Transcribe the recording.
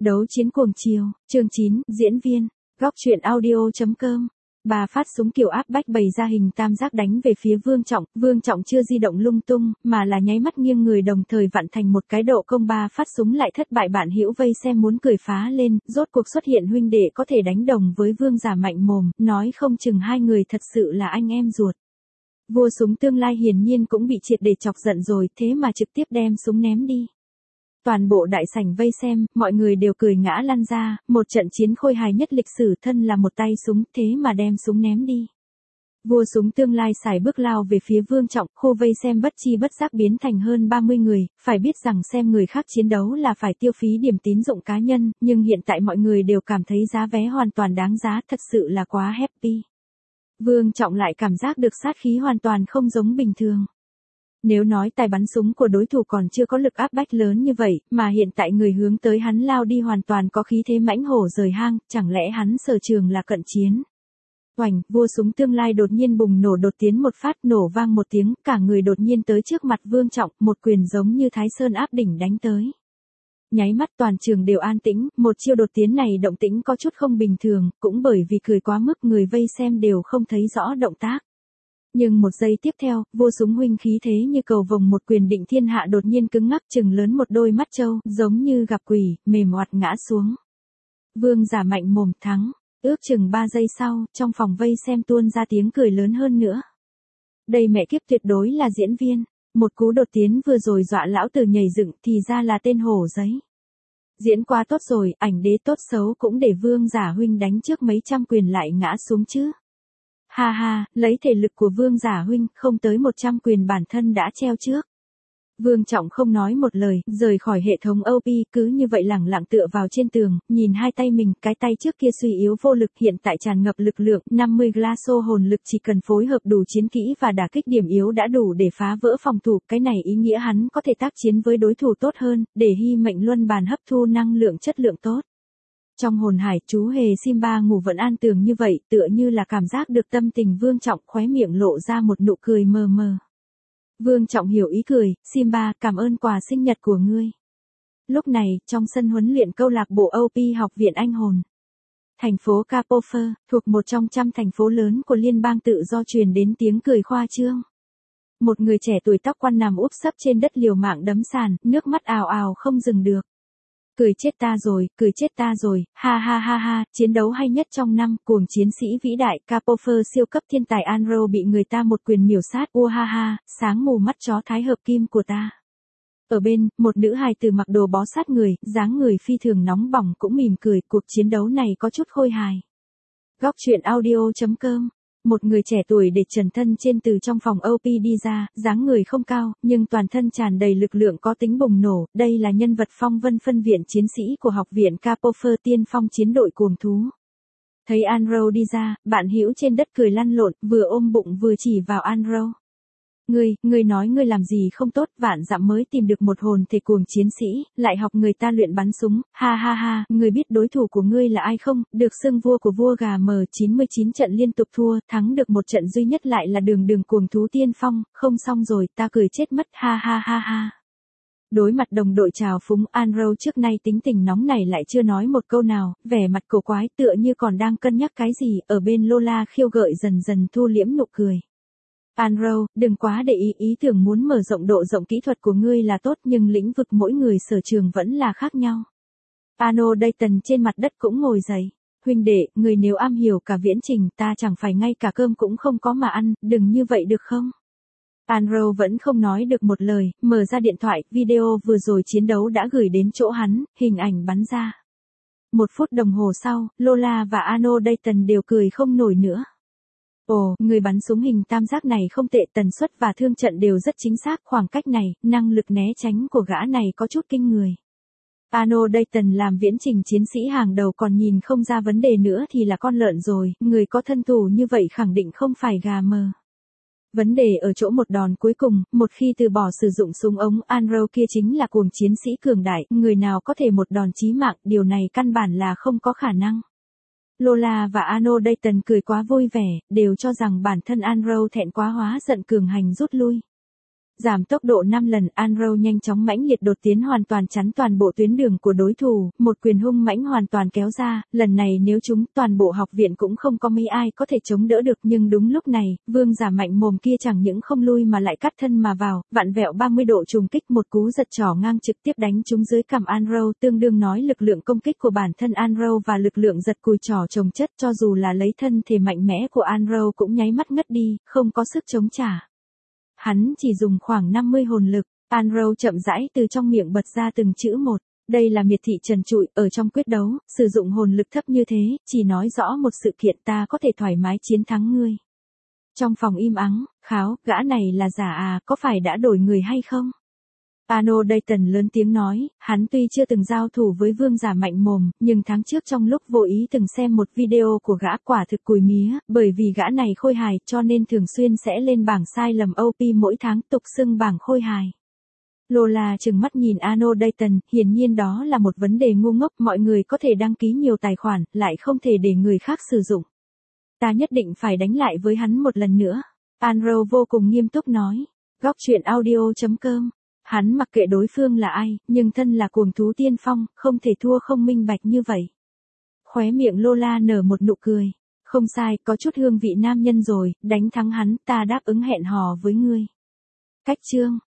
Đấu chiến cuồng chiều, chương 9, diễn viên, góc truyện audio.com. Bà phát súng kiểu áp bách bày ra hình tam giác đánh về phía Vương Trọng chưa di động lung tung, mà là nháy mắt nghiêng người đồng thời vặn thành một cái độ công. Ba phát súng lại thất bại, bạn hữu vây xem muốn cười phá lên, rốt cuộc xuất hiện huynh đệ có thể đánh đồng với Vương giả mạnh mồm, nói không chừng hai người thật sự là anh em ruột. Vua súng tương lai hiển nhiên cũng bị triệt để chọc giận rồi, thế mà trực tiếp đem súng ném đi. Toàn bộ đại sảnh vây xem, mọi người đều cười ngã lăn ra, một trận chiến khôi hài nhất lịch sử, thân là một tay súng, thế mà đem súng ném đi. Vua súng tương lai sải bước lao về phía Vương Trọng, khu vây xem bất chi bất giác biến thành hơn 30 người, phải biết rằng xem người khác chiến đấu là phải tiêu phí điểm tín dụng cá nhân, nhưng hiện tại mọi người đều cảm thấy giá vé hoàn toàn đáng giá, thật sự là quá happy. Vương Trọng lại cảm giác được sát khí hoàn toàn không giống bình thường. Nếu nói tài bắn súng của đối thủ còn chưa có lực áp bách lớn như vậy, mà hiện tại người hướng tới hắn lao đi hoàn toàn có khí thế mãnh hổ rời hang, chẳng lẽ hắn sở trường là cận chiến. Oành, vua súng tương lai đột nhiên bùng nổ đột tiến một phát, nổ vang một tiếng, cả người đột nhiên tới trước mặt Vương Trọng, một quyền giống như Thái Sơn áp đỉnh đánh tới. Nháy mắt toàn trường đều an tĩnh, một chiêu đột tiến này động tĩnh có chút không bình thường, cũng bởi vì cười quá mức người vây xem đều không thấy rõ động tác. Nhưng một giây tiếp theo, vua súng huynh khí thế như cầu vồng một quyền định thiên hạ đột nhiên cứng ngắc, trừng lớn một đôi mắt trâu, giống như gặp quỷ, mềm oặt ngã xuống. Vương giả mạnh mồm thắng, ước chừng 3 giây sau, trong phòng vây xem tuôn ra tiếng cười lớn hơn nữa. Đây mẹ kiếp tuyệt đối là diễn viên, một cú đột tiến vừa rồi dọa lão tử nhảy dựng thì ra là tên hổ giấy. Diễn quá tốt rồi, ảnh đế tốt xấu cũng để vương giả huynh đánh trước mấy trăm quyền lại ngã xuống chứ. Ha ha, lấy thể lực của vương giả huynh, không tới 100 quyền bản thân đã treo trước. Vương Trọng không nói một lời, rời khỏi hệ thống OP, cứ như vậy lẳng lặng tựa vào trên tường, nhìn hai tay mình, cái tay trước kia suy yếu vô lực hiện tại tràn ngập lực lượng, 50 glaso hồn lực chỉ cần phối hợp đủ chiến kỹ và đả kích điểm yếu đã đủ để phá vỡ phòng thủ, cái này ý nghĩa hắn có thể tác chiến với đối thủ tốt hơn, để hy mệnh luân bàn hấp thu năng lượng chất lượng tốt. Trong hồn hải, chú hề Simba ngủ vẫn an tường như vậy, tựa như là cảm giác được tâm tình Vương Trọng, khóe miệng lộ ra một nụ cười mờ mờ. Vương Trọng hiểu ý cười, Simba, cảm ơn quà sinh nhật của ngươi. Lúc này, trong sân huấn luyện câu lạc bộ OP học viện anh hồn. Thành phố Capofer, thuộc một trong 100 thành phố lớn của liên bang tự do truyền đến tiếng cười khoa trương. Một người trẻ tuổi tóc quăn nằm úp sấp trên đất liều mạng đấm sàn, nước mắt ào ào không dừng được. Cười chết ta rồi, ha ha ha ha, chiến đấu hay nhất trong năm, cuồng chiến sĩ vĩ đại, Capofer siêu cấp thiên tài Anro bị người ta một quyền miểu sát, ha ha, sáng mù mắt chó thái hợp kim của ta. Ở bên, một nữ hài tử mặc đồ bó sát người, dáng người phi thường nóng bỏng cũng mỉm cười, cuộc chiến đấu này có chút khôi hài. Góc truyện audio.com. Một người trẻ tuổi để trần thân trên từ trong phòng OP đi ra, dáng người không cao, nhưng toàn thân tràn đầy lực lượng có tính bùng nổ, đây là nhân vật phong vân phân viện chiến sĩ của học viện Capofer tiên phong chiến đội cuồng thú. Thấy Anro đi ra, bạn hữu trên đất cười lăn lộn, vừa ôm bụng vừa chỉ vào Anro. Ngươi nói ngươi làm gì không tốt, vạn dặm mới tìm được một hồn thể cuồng chiến sĩ, lại học người ta luyện bắn súng, ha ha ha, ngươi biết đối thủ của ngươi là ai không, được xưng vua của vua gà mờ 99 trận liên tục thua, thắng được một trận duy nhất lại là đường cuồng thú tiên phong, không xong rồi, ta cười chết mất, ha ha ha ha. Đối mặt đồng đội trào phúng, Anro trước nay tính tình nóng này lại chưa nói một câu nào, vẻ mặt cổ quái tựa như còn đang cân nhắc cái gì, ở bên Lola khiêu gợi dần dần thu liễm nụ cười. Anro, đừng quá để ý tưởng muốn mở rộng độ rộng kỹ thuật của ngươi là tốt nhưng lĩnh vực mỗi người sở trường vẫn là khác nhau. Ano Dayton trên mặt đất cũng ngồi dậy. Huynh đệ, người nếu am hiểu cả viễn trình ta chẳng phải ngay cả cơm cũng không có mà ăn, đừng như vậy được không? Anro vẫn không nói được một lời, mở ra điện thoại, video vừa rồi chiến đấu đã gửi đến chỗ hắn, hình ảnh bắn ra. 1 phút đồng hồ sau, Lola và Ano Dayton đều cười không nổi nữa. Ồ, người bắn súng hình tam giác này không tệ, tần suất và thương trận đều rất chính xác, khoảng cách này, năng lực né tránh của gã này có chút kinh người. Ano Dayton làm viễn trình chiến sĩ hàng đầu còn nhìn không ra vấn đề nữa thì là con lợn rồi, người có thân thủ như vậy khẳng định không phải gà mờ. Vấn đề ở chỗ một đòn cuối cùng, một khi từ bỏ sử dụng súng ống, Anro kia chính là cuồng chiến sĩ cường đại, người nào có thể một đòn chí mạng, điều này căn bản là không có khả năng. Lola và Ano Dayton cười quá vui vẻ, đều cho rằng bản thân Anro thẹn quá hóa giận cường hành rút lui. Giảm tốc độ 5 lần, Anrow nhanh chóng mãnh liệt đột tiến hoàn toàn chắn toàn bộ tuyến đường của đối thủ, một quyền hung mãnh hoàn toàn kéo ra, lần này nếu chúng toàn bộ học viện cũng không có mấy ai có thể chống đỡ được, nhưng đúng lúc này, vương giả mạnh mồm kia chẳng những không lui mà lại cắt thân mà vào, vặn vẹo 30 độ trùng kích, một cú giật trỏ ngang trực tiếp đánh trúng dưới cằm Anrow, tương đương nói lực lượng công kích của bản thân Anrow và lực lượng giật cùi trỏ chồng chất, cho dù là lấy thân thể mạnh mẽ của Anrow cũng nháy mắt ngất đi, không có sức chống trả. Hắn chỉ dùng khoảng 50 hồn lực, Anrow chậm rãi từ trong miệng bật ra từng chữ một. Đây là miệt thị trần trụi, ở trong quyết đấu, sử dụng hồn lực thấp như thế, chỉ nói rõ một sự kiện ta có thể thoải mái chiến thắng ngươi. Trong phòng im ắng, kháo, gã này là giả à, có phải đã đổi người hay không? Ano Dayton lớn tiếng nói, hắn tuy chưa từng giao thủ với vương giả mạnh mồm, nhưng tháng trước trong lúc vô ý từng xem một video của gã quả thực cùi mía, bởi vì gã này khôi hài cho nên thường xuyên sẽ lên bảng sai lầm OP mỗi tháng, tục xưng bảng khôi hài. Lola trừng mắt nhìn Ano Dayton, hiển nhiên đó là một vấn đề ngu ngốc, mọi người có thể đăng ký nhiều tài khoản, lại không thể để người khác sử dụng. Ta nhất định phải đánh lại với hắn một lần nữa. Anrow vô cùng nghiêm túc nói. Góc truyện audio.com. Hắn mặc kệ đối phương là ai, nhưng thân là cuồng thú tiên phong, không thể thua không minh bạch như vậy. Khóe miệng Lola nở một nụ cười. Không sai, có chút hương vị nam nhân rồi, đánh thắng hắn, ta đáp ứng hẹn hò với ngươi. Cách chương.